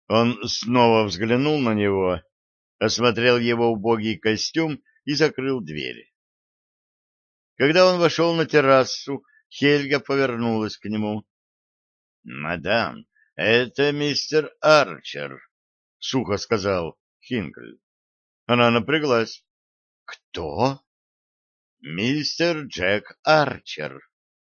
Он снова взглянул на него, осмотрел его убогий костюм и закрыл дверь. Когда он вошел на террасу, Хельга повернулась к нему. — Мадам, это мистер Арчер, — сухо сказал Хинкль. Она напряглась. — Кто? — Мистер Джек Арчер.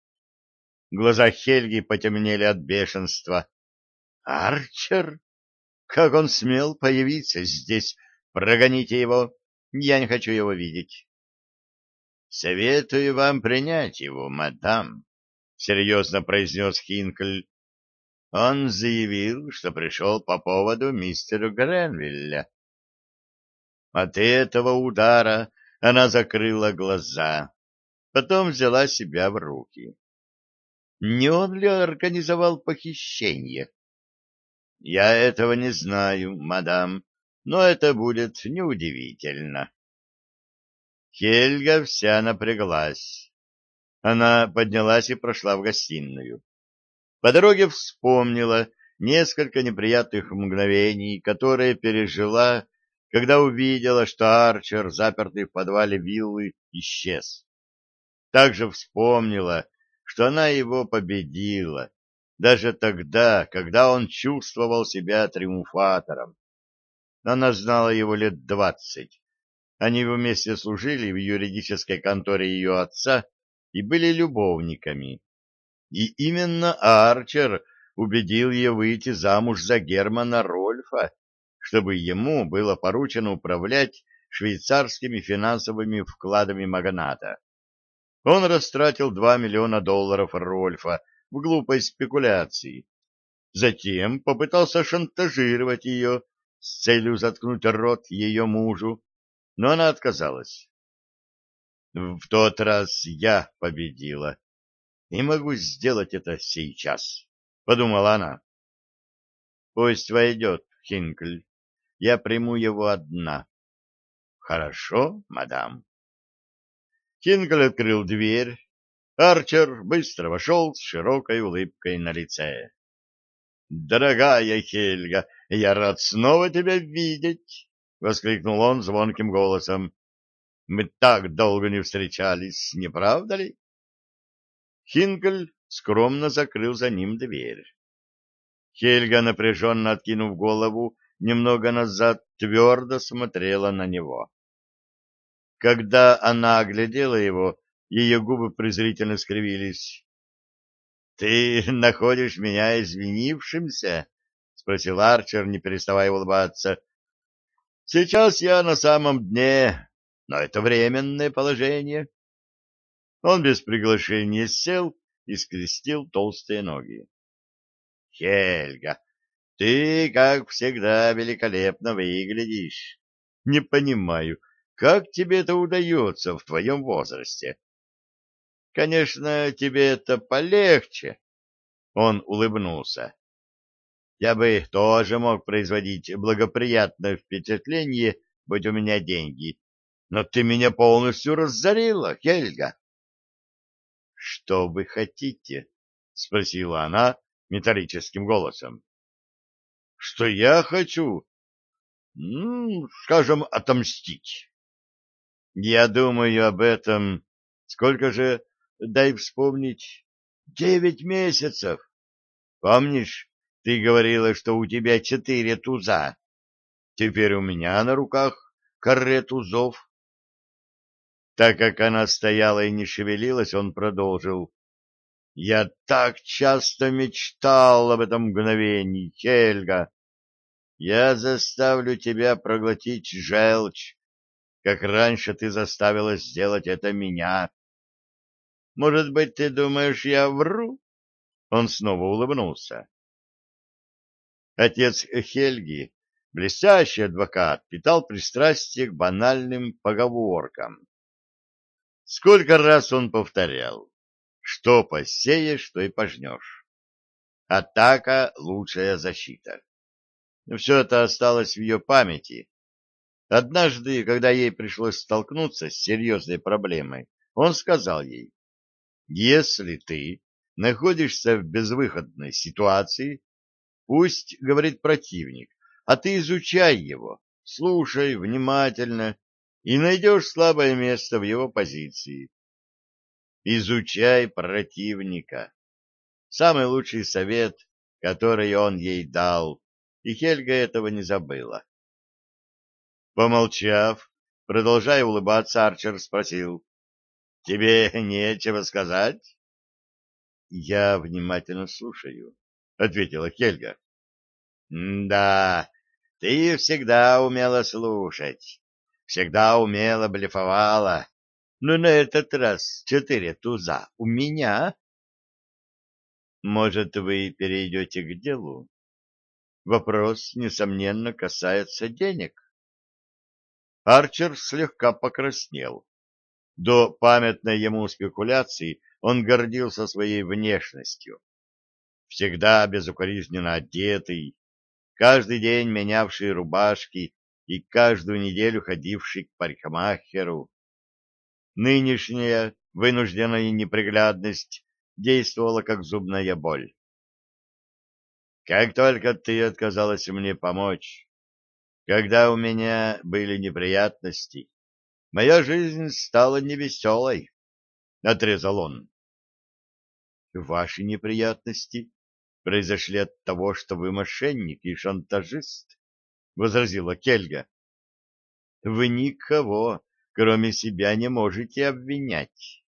Глаза Хельги потемнели от бешенства. — Арчер? Как он смел появиться здесь? Прогоните его. Я не хочу его видеть. — Советую вам принять его, мадам, — серьезно произнес Хинкль. Он заявил, что пришел по поводу мистера Гренвилля. От этого удара она закрыла глаза, потом взяла себя в руки. Не он ли организовал похищение? — Я этого не знаю, мадам, но это будет неудивительно. Хельга вся напряглась. Она поднялась и прошла в гостиную. По дороге вспомнила несколько неприятных мгновений, которые пережила, когда увидела, что Арчер, запертый в подвале виллы, исчез. Также вспомнила, что она его победила, даже тогда, когда он чувствовал себя триумфатором. Она знала его лет 20. Они вместе служили в юридической конторе ее отца и были любовниками. И именно Арчер убедил ее выйти замуж за Германа Рольфа, чтобы ему было поручено управлять швейцарскими финансовыми вкладами магната. Он растратил $2 миллиона Рольфа в глупой спекуляции. Затем попытался шантажировать ее с целью заткнуть рот ее мужу, но она отказалась. В тот раз я победила и могу сделать это сейчас, — подумала она. Пусть войдет Хинкль, я приму его одна. Хорошо, мадам. Хинкль открыл дверь. Арчер быстро вошел с широкой улыбкой на лице. — Дорогая Хельга, я рад снова тебя видеть! — воскликнул он звонким голосом. — Мы так долго не встречались, не правда ли? Хинкль скромно закрыл за ним дверь. Хельга, напряженно откинув голову немного назад, твердо смотрела на него. Когда она оглядела его, ее губы презрительно скривились. — Ты находишь меня извинившимся? — спросил Арчер, не переставая улыбаться. — Сейчас я на самом дне, но это временное положение. Он без приглашения сел и скрестил толстые ноги. — Хельга, ты, как всегда, великолепно выглядишь. Не понимаю, как тебе это удается в твоем возрасте? Конечно, тебе это полегче. Он улыбнулся. Я бы тоже мог производить благоприятное впечатление, будь у меня деньги. Но ты меня полностью разорила, Хельга. — Что вы хотите? — спросила она металлическим голосом. — Что я хочу? Скажем, отомстить. Я думаю об этом. Сколько же, дай вспомнить, 9 месяцев. Помнишь, ты говорила, что у тебя 4 туза? Теперь у меня на руках каре тузов. Так как она стояла и не шевелилась, он продолжил. Я так часто мечтал об этом мгновении, Хельга. Я заставлю тебя проглотить желчь, как раньше ты заставила сделать это меня. Может быть, ты думаешь, я вру? Он снова улыбнулся. Отец Хельги, блестящий адвокат, питал пристрастие к банальным поговоркам. Сколько раз он повторял, что посеешь, то и пожнешь. Атака — лучшая защита. Все это осталось в ее памяти. Однажды, когда ей пришлось столкнуться с серьезной проблемой, он сказал ей: если ты находишься в безвыходной ситуации, Пусть говорит противник, а ты изучай его, слушай внимательно и найдешь слабое место в его позиции. Изучай противника. Самый лучший совет, который он ей дал, и Хельга этого не забыла. Помолчав, продолжая улыбаться, Арчер спросил: «Тебе нечего сказать?» «Я внимательно слушаю», — ответила Хельга. «Да, ты всегда умела слушать, всегда умела блефовала, но на этот раз 4 туза у меня». «Может, вы перейдете к делу? Вопрос, несомненно, касается денег». Арчер слегка покраснел. До памятной ему спекуляции он гордился своей внешностью. Всегда безукоризненно одетый, каждый день менявший рубашки и каждую неделю ходивший к парикмахеру. Нынешняя вынужденная неприглядность действовала как зубная боль. «Как только ты отказалась мне помочь, когда у меня были неприятности, моя жизнь стала невеселой», — отрезал он. «Ваши неприятности произошли от того, что вы мошенник и шантажист», — возразила Кельга. «Вы никого, кроме себя, не можете обвинять».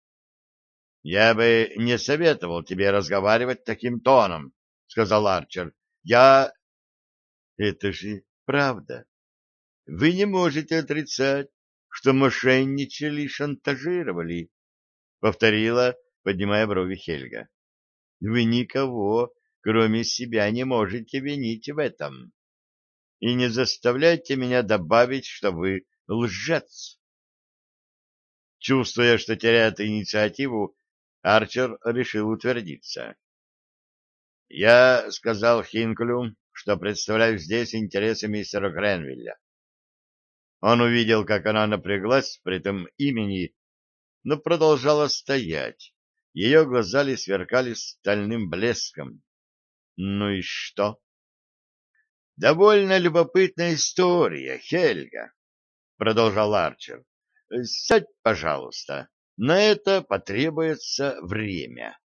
«Я бы не советовал тебе разговаривать таким тоном», — сказал Арчер. «Я...» «Это же правда. Вы не можете отрицать, что мошенничали и шантажировали», — повторила, поднимая брови Хельга. «Вы никого, кроме себя, не можете винить в этом. И не заставляйте меня добавить, что вы лжец». Чувствуя, что теряет инициативу, Арчер решил утвердиться. «Я сказал Хинклю, что представляю здесь интересы мистера Гренвилля». Он увидел, как она напряглась при этом имени, но продолжала стоять. Ее глаза сверкали стальным блеском. «Ну и что?» «Довольно любопытная история, Хельга», — продолжал Арчер. «Сядь, пожалуйста. На это потребуется время».